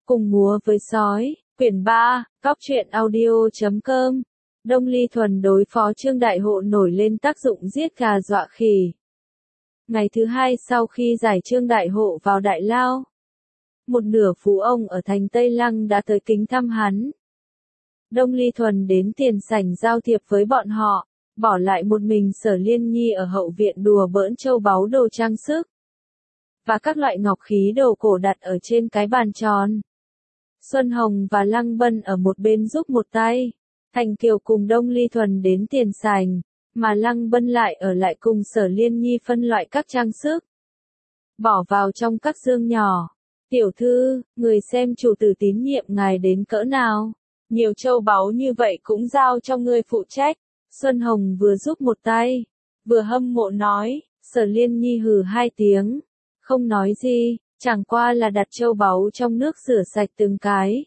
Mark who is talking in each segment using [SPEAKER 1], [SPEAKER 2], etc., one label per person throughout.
[SPEAKER 1] Cùng múa với sói, quyển 3, Cóc truyện audio.com. Đông Ly Thuần đối phó Trương Đại Hộ nổi lên tác dụng giết gà dọa khỉ. Ngày thứ hai sau khi giải Trương Đại Hộ vào đại lao, một nửa phú ông ở thành Tây Lăng đã tới kính thăm hắn. Đông Ly Thuần đến tiền sảnh giao thiệp với bọn họ, bỏ lại một mình Sở Liên Nhi ở hậu viện đùa bỡn châu báu đồ trang sức và các loại ngọc khí đồ cổ đặt ở trên cái bàn tròn. Xuân Hồng và Lăng Bân ở một bên giúp một tay. Thành Kiều cùng Đông Ly Thuần đến tiền sảnh, mà Lăng Bân lại ở lại cùng Sở Liên Nhi phân loại các trang sức, bỏ vào trong các dương nhỏ. Tiểu thư, người xem chủ tử tín nhiệm ngài đến cỡ nào? Nhiều châu báu như vậy cũng giao cho ngươi phụ trách. Xuân Hồng vừa giúp một tay, vừa hâm mộ nói. Sở Liên Nhi hừ hai tiếng, không nói gì, chẳng qua là đặt châu báu trong nước rửa sạch từng cái.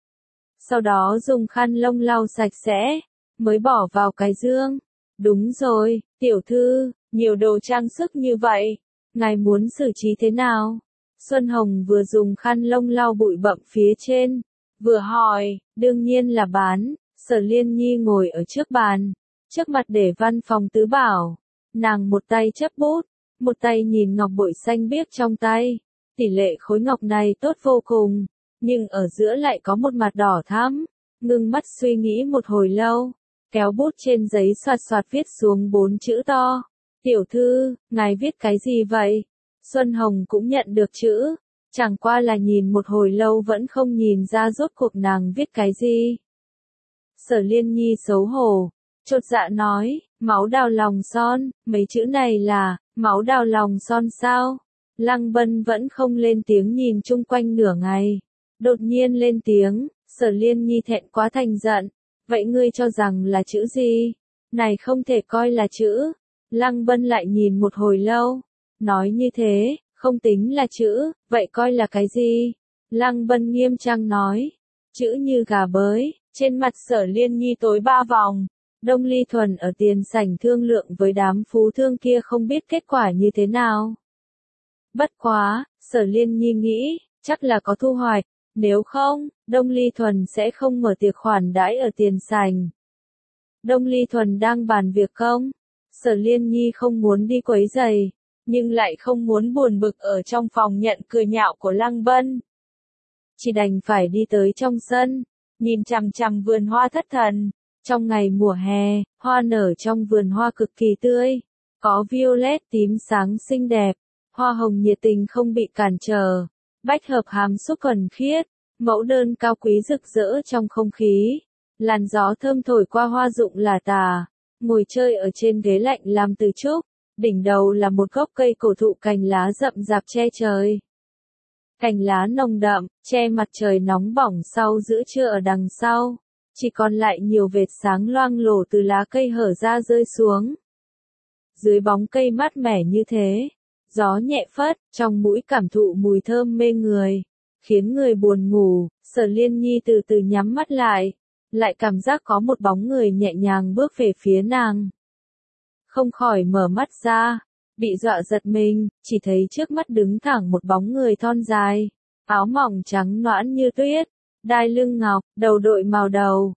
[SPEAKER 1] Sau đó dùng khăn lông lau sạch sẽ, mới bỏ vào cái dương. Đúng rồi, tiểu thư, nhiều đồ trang sức như vậy, ngài muốn xử trí thế nào? Xuân Hồng vừa dùng khăn lông lau bụi bặm phía trên, vừa hỏi. Đương nhiên là bán. Sở Liên Nhi ngồi ở trước bàn, trước mặt để văn phòng tứ bảo. Nàng một tay chấp bút, một tay nhìn ngọc bội xanh biếc trong tay. Tỷ lệ khối ngọc này tốt vô cùng, nhưng ở giữa lại có một mặt đỏ thắm. Ngưng mắt suy nghĩ một hồi lâu, kéo bút trên giấy xoạt xoạt viết xuống 4 chữ to. Tiểu thư, ngài viết cái gì vậy? Xuân Hồng cũng nhận được chữ, chẳng qua là nhìn một hồi lâu vẫn không nhìn ra rốt cuộc nàng viết cái gì. Sở Liên Nhi xấu hổ, chột dạ nói, máu đào lòng son. Mấy chữ này là máu đào lòng son sao? Lăng Bân vẫn không lên tiếng nhìn chung quanh nửa ngày. Đột nhiên lên tiếng. Sở Liên Nhi thẹn quá thành giận. Vậy ngươi cho rằng là chữ gì? Này không thể coi là chữ. Lăng Bân lại nhìn một hồi lâu, nói như thế, không tính là chữ, vậy coi là cái gì? Lăng Bân nghiêm trang nói, chữ như gà bới. Trên mặt Sở Liên Nhi tối 3 vòng. Đông Ly Thuần ở tiền sảnh thương lượng với đám phú thương kia không biết kết quả như thế nào. Bất quá, Sở Liên Nhi nghĩ, chắc là có thu hoạch, nếu không, Đông Ly Thuần sẽ không mở tiệc khoản đãi ở tiền sảnh. Đông Ly Thuần đang bàn việc công, Sở Liên Nhi không muốn đi quấy rầy, nhưng lại không muốn buồn bực ở trong phòng nhận cười nhạo của Lăng Bân. Chỉ đành phải đi tới trong sân, nhìn chằm chằm vườn hoa thất thần. Trong ngày mùa hè, hoa nở trong vườn hoa cực kỳ tươi, có violet tím sáng xinh đẹp, hoa hồng nhiệt tình không bị cản trở, bách hợp hàm xúc thuần khiết, mẫu đơn cao quý rực rỡ trong không khí. Làn gió thơm thổi qua hoa rụng là tà, ngồi chơi ở trên ghế lạnh làm từ trúc, đỉnh đầu là một gốc cây cổ thụ cành lá rậm rạp che trời. Cành lá nồng đậm, che mặt trời nóng bỏng sau giữa trưa ở đằng sau, chỉ còn lại nhiều vệt sáng loang lổ từ lá cây hở ra rơi xuống. Dưới bóng cây mát mẻ như thế, gió nhẹ phất, trong mũi cảm thụ mùi thơm mê người, khiến người buồn ngủ. Sở Liên Nhi từ từ nhắm mắt lại cảm giác có một bóng người nhẹ nhàng bước về phía nàng. Không khỏi mở mắt ra, bị dọa giật mình, chỉ thấy trước mắt đứng thẳng một bóng người thon dài, áo mỏng trắng nõn như tuyết, đai lưng ngọc, đầu đội màu đầu,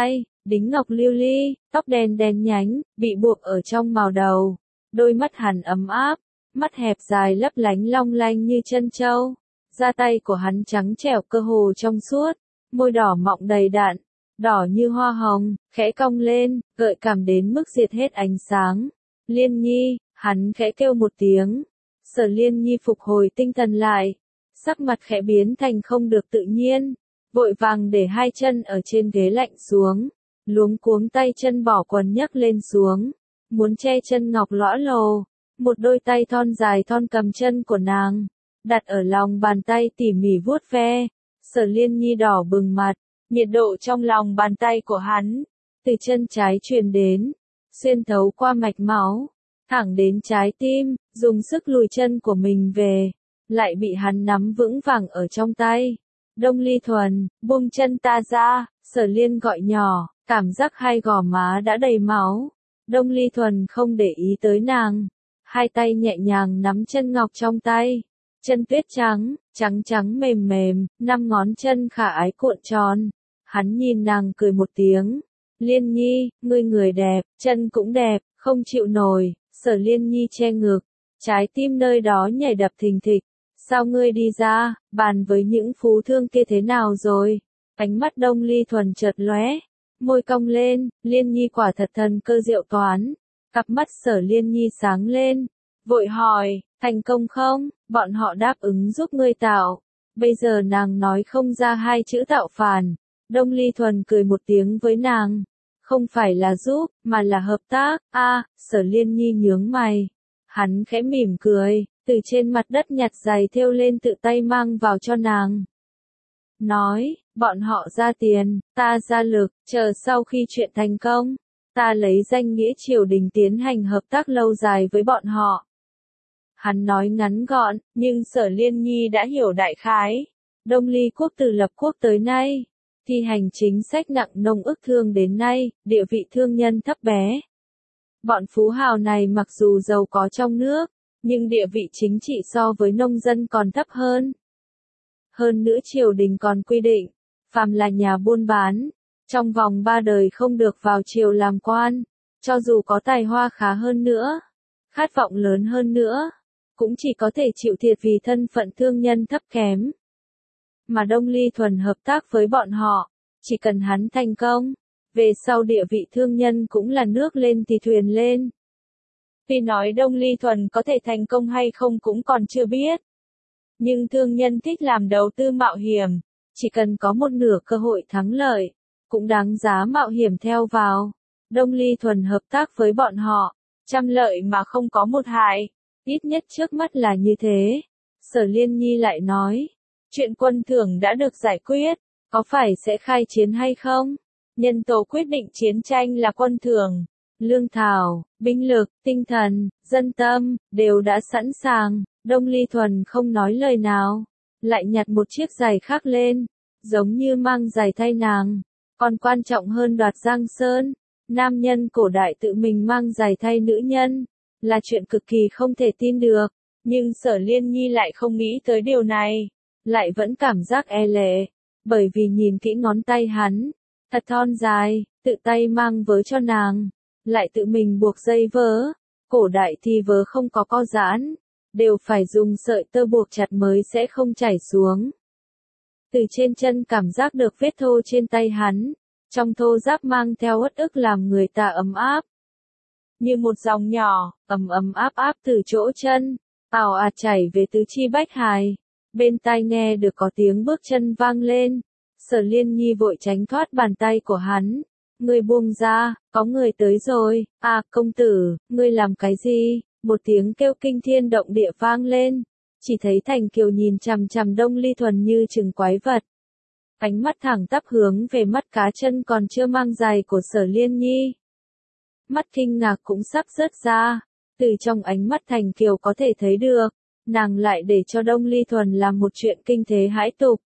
[SPEAKER 1] đính ngọc lưu ly, tóc đen đen nhánh, bị buộc ở trong màu đầu, đôi mắt hắn ấm áp, mắt hẹp dài lấp lánh long lanh như chân châu, da tay của hắn trắng trẻo cơ hồ trong suốt, môi đỏ mọng đầy đặn, đỏ như hoa hồng, khẽ cong lên, gợi cảm đến mức diệt hết ánh sáng. Liên Nhi, hắn khẽ kêu một tiếng. Sở Liên Nhi phục hồi tinh thần lại, sắc mặt khẽ biến thành không được tự nhiên, vội vàng để hai chân ở trên ghế lạnh xuống, luống cuống tay chân bỏ quần nhấc lên xuống, muốn che chân ngọc lõa lồ. Một đôi tay thon dài thon cầm chân của nàng, đặt ở lòng bàn tay tỉ mỉ vuốt ve. Sở Liên Nhi đỏ bừng mặt, nhiệt độ trong lòng bàn tay của hắn, từ chân trái truyền đến, xuyên thấu qua mạch máu, thẳng đến trái tim, dùng sức lùi chân của mình về, lại bị hắn nắm vững vàng ở trong tay. Đông Ly Thuần, buông chân ta ra. Sở Liên gọi nhỏ, cảm giác hai gò má đã đầy máu. Đông Ly Thuần không để ý tới nàng, hai tay nhẹ nhàng nắm chân ngọc trong tay, chân tuyết trắng, trắng trắng mềm mềm, 5 ngón chân khả ái cuộn tròn. Hắn nhìn nàng cười một tiếng. Liên Nhi, ngươi người đẹp, chân cũng đẹp, không chịu nổi. Sở Liên Nhi che ngực, trái tim nơi đó nhảy đập thình thịch. Sao ngươi đi ra, bàn với những phú thương kia thế nào rồi? Ánh mắt Đông Ly Thuần chợt lóe, môi cong lên, Liên Nhi quả thật thần cơ diệu toán. Cặp mắt Sở Liên Nhi sáng lên, vội hỏi, thành công không? Bọn họ đáp ứng giúp ngươi tạo. Bây giờ nàng nói không ra hai chữ tạo phản. Đông Ly Thuần cười một tiếng với nàng. Không phải là giúp, mà là hợp tác. Sở Liên Nhi nhướng mày. Hắn khẽ mỉm cười, từ trên mặt đất nhặt giày thêu lên tự tay mang vào cho nàng. Nói, bọn họ ra tiền, ta ra lực, chờ sau khi chuyện thành công, ta lấy danh nghĩa triều đình tiến hành hợp tác lâu dài với bọn họ. Hắn nói ngắn gọn, nhưng Sở Liên Nhi đã hiểu đại khái. Đông Ly quốc từ lập quốc tới nay, thi hành chính sách nặng nông ức thương đến nay, địa vị thương nhân thấp bé. Bọn phú hào này mặc dù giàu có trong nước, nhưng địa vị chính trị so với nông dân còn thấp hơn. Hơn nữa triều đình còn quy định, phàm là nhà buôn bán, trong vòng 3 đời không được vào triều làm quan, cho dù có tài hoa khá hơn nữa, khát vọng lớn hơn nữa, cũng chỉ có thể chịu thiệt vì thân phận thương nhân thấp kém. Mà Đông Ly Thuần hợp tác với bọn họ, chỉ cần hắn thành công, về sau địa vị thương nhân cũng là nước lên thì thuyền lên. Vì nói Đông Ly Thuần có thể thành công hay không cũng còn chưa biết. Nhưng thương nhân thích làm đầu tư mạo hiểm, chỉ cần có một nửa cơ hội thắng lợi, cũng đáng giá mạo hiểm theo vào. Đông Ly Thuần hợp tác với bọn họ, trăm lợi mà không có một hại, ít nhất trước mắt là như thế. Sở Liên Nhi lại nói, chuyện quân thưởng đã được giải quyết, có phải sẽ khai chiến hay không? Nhân tố quyết định chiến tranh là quân thưởng, lương thảo, binh lực, tinh thần, dân tâm, đều đã sẵn sàng. Đông Ly Thuần không nói lời nào, lại nhặt một chiếc giày khác lên, giống như mang giày thay nàng. Còn quan trọng hơn đoạt Giang Sơn, nam nhân cổ đại tự mình mang giày thay nữ nhân, là chuyện cực kỳ không thể tin được. Nhưng Sở Liên Nhi lại không nghĩ tới điều này, lại vẫn cảm giác e lệ, bởi vì nhìn kỹ ngón tay hắn, thật thon dài, tự tay mang vớ cho nàng, lại tự mình buộc dây vớ. Cổ đại thì vớ không có co giãn, đều phải dùng sợi tơ buộc chặt mới sẽ không chảy xuống. Từ trên chân cảm giác được vết thô trên tay hắn, trong thô ráp mang theo uất ức làm người ta ấm áp. Như một dòng nhỏ, ấm ấm áp áp từ chỗ chân, ào ạt chảy về tứ chi bách hài. Bên tai nghe được có tiếng bước chân vang lên, Sở Liên Nhi vội tránh thoát bàn tay của hắn. Ngươi buông ra, có người tới rồi. Công tử, ngươi làm cái gì? Một tiếng kêu kinh thiên động địa vang lên, chỉ thấy Thành Kiều nhìn chằm chằm Đông Ly Thuần như chừng quái vật. Ánh mắt thẳng tắp hướng về mắt cá chân còn chưa mang giày của Sở Liên Nhi. Mắt kinh ngạc cũng sắp rớt ra, từ trong ánh mắt Thành Kiều có thể thấy được, nàng lại để cho Đông Ly Thuần làm một chuyện kinh thế hãi tục.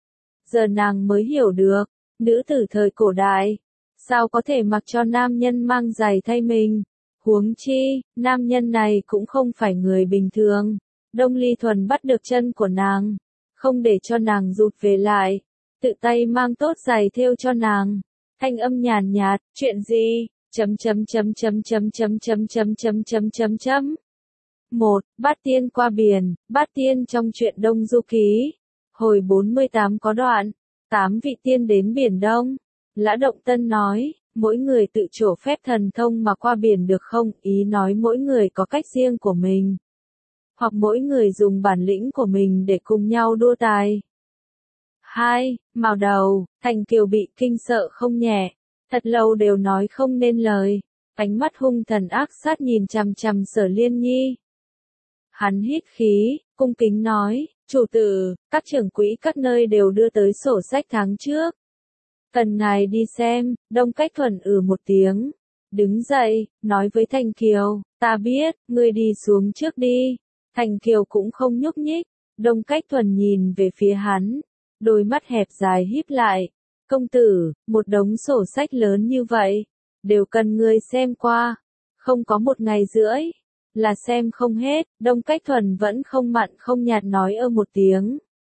[SPEAKER 1] Giờ nàng mới hiểu được, nữ tử thời cổ đại, sao có thể mặc cho nam nhân mang giày thay mình. Huống chi, nam nhân này cũng không phải người bình thường. Đông Ly Thuần bắt được chân của nàng, không để cho nàng rụt về lại, tự tay mang tốt giày thêu cho nàng. Thanh âm nhàn nhạt, chuyện gì? Một, Bát Tiên qua biển. Bát Tiên trong truyện Đông Du Ký, hồi 48 có đoạn, 8 vị tiên đến Biển Đông. Lã Động Tân nói, mỗi người tự trổ phép thần thông mà qua biển được không? Ý nói mỗi người có cách riêng của mình, hoặc mỗi người dùng bản lĩnh của mình để cùng nhau đua tài. 2. Mào đầu, Thành Kiều bị kinh sợ không nhẹ, thật lâu đều nói không nên lời, ánh mắt hung thần ác sát nhìn chằm chằm Sở Liên Nhi. Hắn hít khí, cung kính nói, chủ tử, các trưởng quỹ các nơi đều đưa tới sổ sách tháng trước. Cần ngài đi xem. Đông Cách Thuần một tiếng, đứng dậy, nói với Thành Kiều, ta biết, ngươi đi xuống trước đi. Thành Kiều cũng không nhúc nhích. Đông Cách Thuần nhìn về phía hắn, đôi mắt hẹp dài híp lại. Công tử, một đống sổ sách lớn như vậy, đều cần ngươi xem qua, không có 1 ngày rưỡi, là xem không hết. Đông Cách Thuần vẫn không mặn không nhạt nói một tiếng.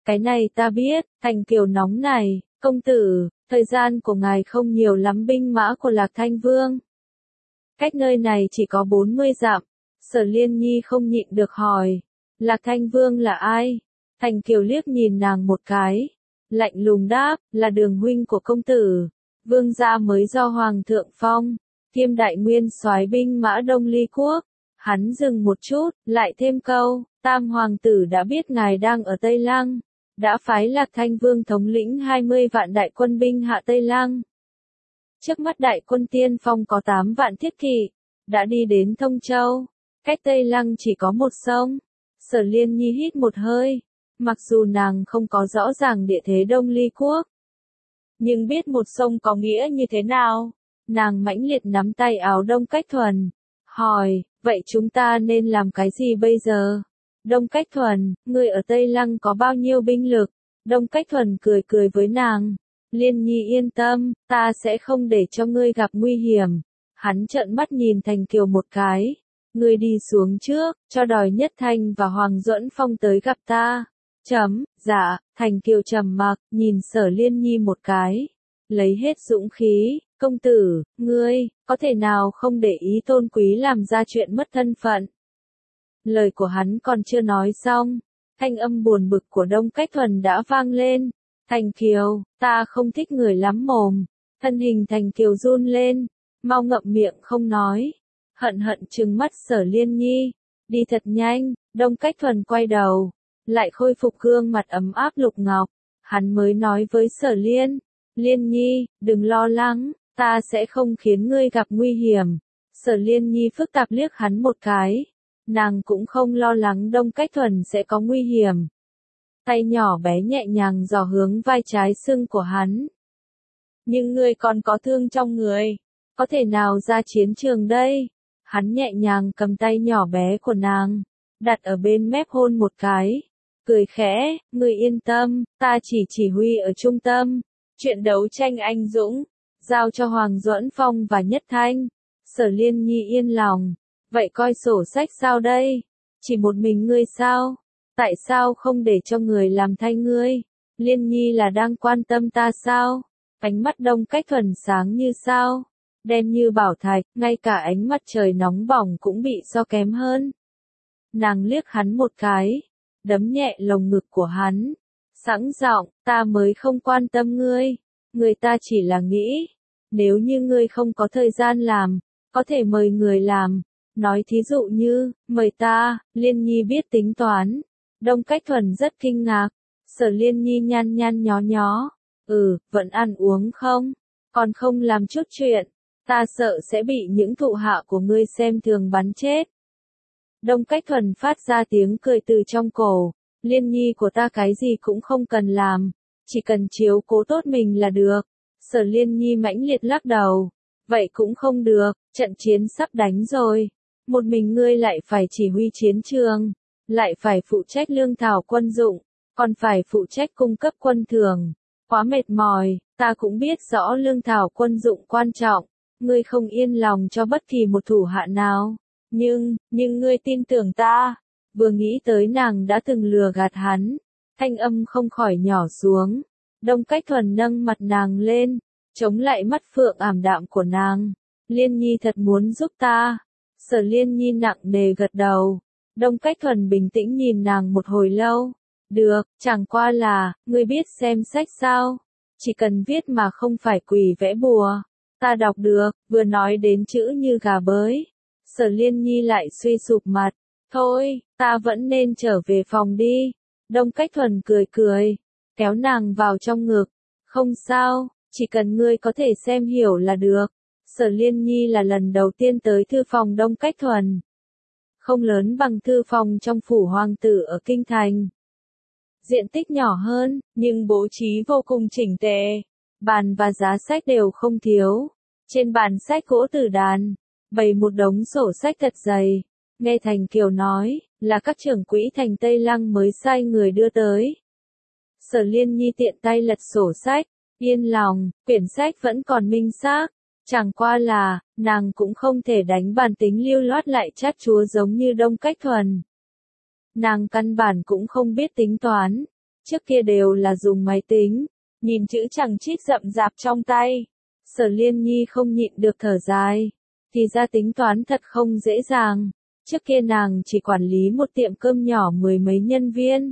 [SPEAKER 1] Cái này ta biết, Thành Kiều nóng này, công tử, thời gian của ngài không nhiều lắm. Binh mã của Lạc Thanh Vương cách nơi này chỉ có 40 dặm. Sở Liên Nhi không nhịn được hỏi, Lạc Thanh Vương là ai? Thành Kiều liếc nhìn nàng một cái, lạnh lùng đáp, là Đường huynh của công tử. Vương gia mới do Hoàng thượng phong, kiêm đại nguyên soái binh mã Đông Ly quốc. Hắn dừng một chút, lại thêm câu, Tam hoàng tử đã biết ngài đang ở Tây Lăng, đã phái Lạc Thanh Vương thống lĩnh 20 vạn đại quân binh hạ Tây Lăng. Trước mắt đại quân tiên phong có 8 vạn thiết kỵ, đã đi đến Thông Châu, cách Tây Lăng chỉ có một sông. Sở Liên Nhi hít một hơi, mặc dù nàng không có rõ ràng địa thế Đông Ly quốc, nhưng biết một sông có nghĩa như thế nào. Nàng mãnh liệt nắm tay áo Đông Cách Thuần, hỏi, vậy chúng ta nên làm cái gì bây giờ? Đông Cách Thuần, ngươi ở Tây Lăng có bao nhiêu binh lực? Đông Cách Thuần cười cười với nàng, Liên Nhi yên tâm, ta sẽ không để cho ngươi gặp nguy hiểm. Hắn trợn mắt nhìn Thành Kiều một cái, ngươi đi xuống trước, cho đòi Nhất Thanh và Hoàng Duẫn Phong tới gặp ta. Dạ, Thành Kiều trầm mặc, nhìn Sở Liên Nhi một cái, lấy hết dũng khí, công tử, ngươi, có thể nào không để ý Tôn Quý làm ra chuyện mất thân phận? Lời của hắn còn chưa nói xong, thanh âm buồn bực của Đông Cách Thuần đã vang lên. Thành Kiều, ta không thích người lắm mồm. Thân hình Thành Kiều run lên, mau ngậm miệng không nói. Hận hận trừng mắt Sở Liên Nhi, đi thật nhanh. Đông Cách Thuần quay đầu, lại khôi phục gương mặt ấm áp Lục Ngọc. Hắn mới nói với Sở Liên Nhi, đừng lo lắng, ta sẽ không khiến ngươi gặp nguy hiểm. Sở Liên Nhi phức tạp liếc hắn một cái, nàng cũng không lo lắng Đông Cách Thuần sẽ có nguy hiểm. Tay nhỏ bé nhẹ nhàng dò hướng vai trái sưng của hắn. Nhưng ngươi còn có thương trong người, có thể nào ra chiến trường đây? Hắn nhẹ nhàng cầm tay nhỏ bé của nàng, đặt ở bên mép hôn một cái, cười khẽ, ngươi yên tâm, ta chỉ huy ở trung tâm, chuyện đấu tranh anh dũng, giao cho Hoàng Duẫn Phong và Nhất Thanh. Sở Liên Nhi yên lòng, vậy coi sổ sách sao đây? Chỉ một mình ngươi sao? Tại sao không để cho người làm thay ngươi? Liên Nhi là đang quan tâm ta sao? Ánh mắt Đông Cách Thuần sáng như sao, đen như bảo thạch, ngay cả ánh mắt trời nóng bỏng cũng bị so kém hơn. Nàng liếc hắn một cái, đấm nhẹ lồng ngực của hắn, sẵn giọng, ta mới không quan tâm ngươi, người ta chỉ là nghĩ, nếu như ngươi không có thời gian làm, có thể mời người làm, nói thí dụ như, mời ta. Liên Nhi biết tính toán. Đông Cách Thuần rất kinh ngạc, Sở Liên Nhi nhăn nhăn nhó nhó, vẫn ăn uống không? Còn không làm chút chuyện, ta sợ sẽ bị những thụ hạ của ngươi xem thường bắn chết. Đông Cách Thuần phát ra tiếng cười từ trong cổ, Liên Nhi của ta cái gì cũng không cần làm, chỉ cần chiếu cố tốt mình là được. Sở Liên Nhi mãnh liệt lắc đầu, vậy cũng không được, trận chiến sắp đánh rồi, một mình ngươi lại phải chỉ huy chiến trường, lại phải phụ trách lương thảo quân dụng, còn phải phụ trách cung cấp quân thường, quá mệt mỏi. Ta cũng biết rõ lương thảo quân dụng quan trọng, ngươi không yên lòng cho bất kỳ một thủ hạ nào, nhưng ngươi tin tưởng ta. Vừa nghĩ tới nàng đã từng lừa gạt hắn, thanh âm không khỏi nhỏ xuống. Đông Cách Thuần nâng mặt nàng lên, chống lại mắt phượng ảm đạm của nàng. Liên Nhi thật muốn giúp ta. Sở Liên Nhi nặng nề gật đầu. Đông Cách Thuần bình tĩnh nhìn nàng một hồi lâu. Được, chẳng qua là, ngươi biết xem sách sao? Chỉ cần viết mà không phải quỷ vẽ bùa. Ta đọc được, vừa nói đến chữ như gà bới. Sở Liên Nhi lại suy sụp mặt. Thôi, ta vẫn nên trở về phòng đi. Đông Cách Thuần cười cười, kéo nàng vào trong ngực. Không sao, chỉ cần ngươi có thể xem hiểu là được. Sở Liên Nhi là lần đầu tiên tới thư phòng Đông Cách Thuần. Không lớn bằng thư phòng trong phủ hoàng tử ở Kinh Thành. Diện tích nhỏ hơn, nhưng bố trí vô cùng chỉnh tề. Bàn và giá sách đều không thiếu. Trên bàn sách gỗ tử đàn, bày một đống sổ sách thật dày. Nghe Thành Kiều nói, là các trưởng quỹ thành Tây Lăng mới sai người đưa tới. Sở Liên Nhi tiện tay lật sổ sách, yên lòng, quyển sách vẫn còn minh xác. Chẳng qua là, nàng cũng không thể đánh bản tính lưu loát lại chát chúa giống như Đông Cách Thuần. Nàng căn bản cũng không biết tính toán, Trước kia đều là dùng máy tính, nhìn chữ chằng chít rậm rạp trong tay. Sở Liên Nhi không nhịn được thở dài. Thì ra tính toán thật không dễ dàng. Trước kia nàng chỉ quản lý một tiệm cơm nhỏ 10 mấy nhân viên.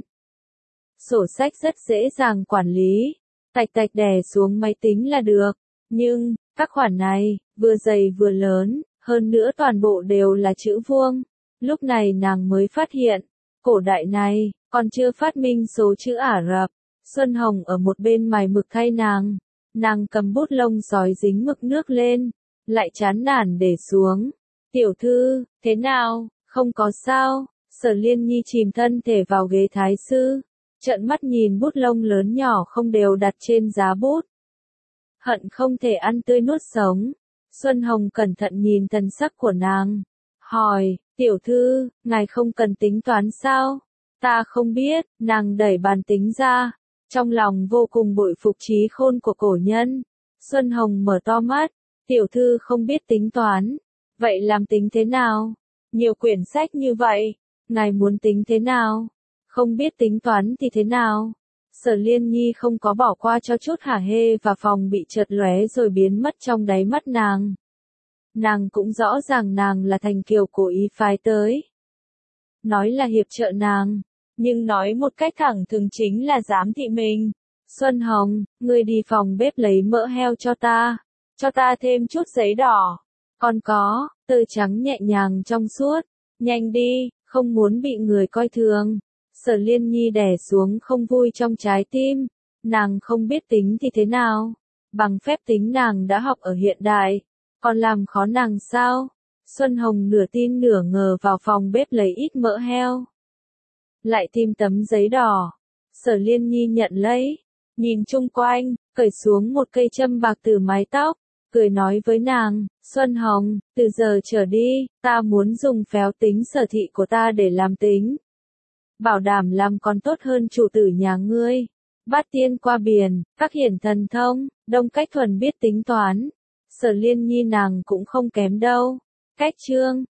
[SPEAKER 1] Sổ sách rất dễ dàng quản lý. Tạch tạch đè xuống máy tính là được. Nhưng, các khoản này, vừa dày vừa lớn, hơn nữa toàn bộ đều là chữ vuông. Lúc này nàng mới phát hiện, cổ đại này, còn chưa phát minh số chữ Ả Rập. Xuân Hồng ở một bên mài mực thay nàng. Nàng cầm bút lông sói dính mực nước lên, lại chán nản để xuống. Tiểu thư, thế nào, không có sao. Sở Liên Nhi chìm thân thể vào ghế thái sư, trợn mắt nhìn bút lông lớn nhỏ không đều đặt trên giá bút. Hận không thể ăn tươi nuốt sống. Xuân Hồng cẩn thận nhìn thần sắc của nàng, hỏi, tiểu thư, ngài không cần tính toán sao? Ta không biết. Nàng đẩy bàn tính ra, trong lòng vô cùng bội phục trí khôn của cổ nhân. Xuân Hồng mở to mắt, tiểu thư không biết tính toán, vậy làm tính thế nào? Nhiều quyển sách như vậy, ngài muốn tính thế nào? Không biết tính toán thì thế nào? Sở Liên Nhi không có bỏ qua cho chút hả hê và phòng bị chợt lóe rồi biến mất trong đáy mắt nàng. Nàng cũng rõ ràng nàng là Thành Kiều cố ý phái tới. Nói là hiệp trợ nàng, nhưng nói một cách thẳng thừng chính là giám thị mình. Xuân Hồng, ngươi đi phòng bếp lấy mỡ heo cho ta thêm chút giấy đỏ. Còn có, tơ trắng nhẹ nhàng trong suốt, nhanh đi, không muốn bị người coi thường. Sở Liên Nhi đè xuống không vui trong trái tim, nàng không biết tính thì thế nào, bằng phép tính nàng đã học ở hiện đại, còn làm khó nàng sao? Xuân Hồng nửa tin nửa ngờ vào phòng bếp lấy ít mỡ heo, lại tìm tấm giấy đỏ. Sở Liên Nhi nhận lấy, nhìn chung quanh, cởi xuống một cây châm bạc từ mái tóc, cười nói với nàng, Xuân Hồng, từ giờ trở đi, ta muốn dùng phéo tính sở thị của ta để làm tính. Bảo đảm làm còn tốt hơn chủ tử nhà ngươi. Bát tiên qua biển, các hiển thần thông, Đông Cách Thuần biết tính toán. Sở Liên Nhi nàng cũng không kém đâu. Cách chương